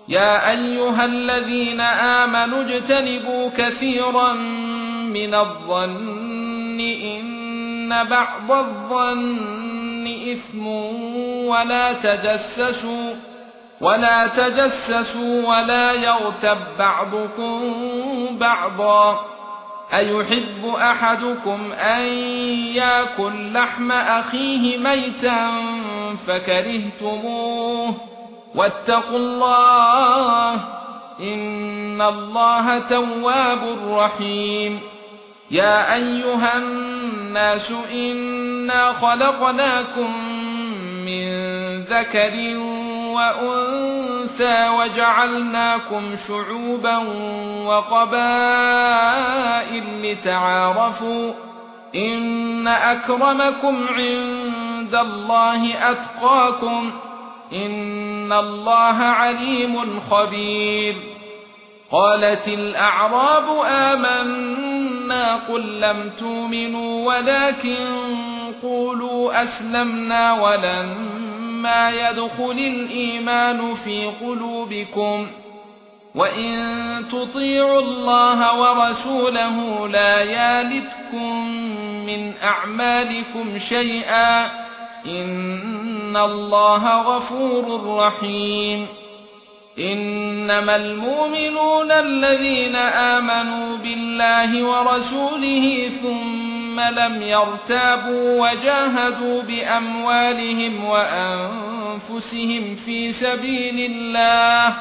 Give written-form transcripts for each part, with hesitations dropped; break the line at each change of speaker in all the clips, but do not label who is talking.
يا ايها الذين امنوا اجتنبوا كثيرا من الظن ان بعض الظن اثم ولا تجسسوا ولا يغتب بعضكم بعضا ايحب احدكم ان ياكل لحم اخيه ميتا فكرهتموه واتقوا الله ان الله تواب رحيم يا ايها الناس إنا خلقناكم من ذكر وانثى وجعلناكم شعوبا وقبائل لتعارفوا ان اكرمكم عند الله اتقاكم ان الله عليم خبير قالت الاعراب آمنا قل لم تؤمنوا ولكن قولوا اسلمنا ولما يدخل الايمان في قلوبكم وان تطيعوا الله ورسوله لا يلتكم من اعمالكم شيئا ان الله غفور رحيم انما المؤمنون الذين آمنوا بالله ورسوله ثم لم يرتابوا وجاهدوا باموالهم وانفسهم في سبيل الله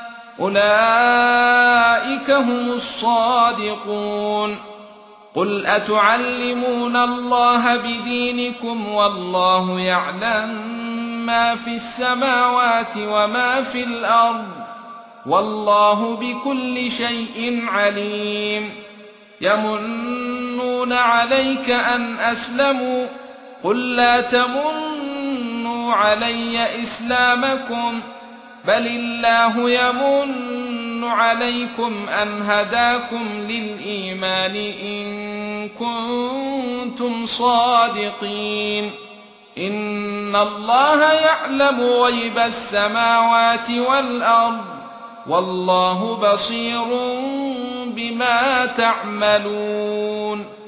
اولئك هم الصادقون قل اتعلمون الله بدينكم والله يعلم ما في السماوات وما في الارض والله بكل شيء عليم يمنون عليك ان اسلموا قل لا تمنوا علي اسلامكم بل الله يمن عليكم ان هداكم للايمان ان كنتم صادقين ان الله يعلم غيب السماوات والارض والله بصير بما تعملون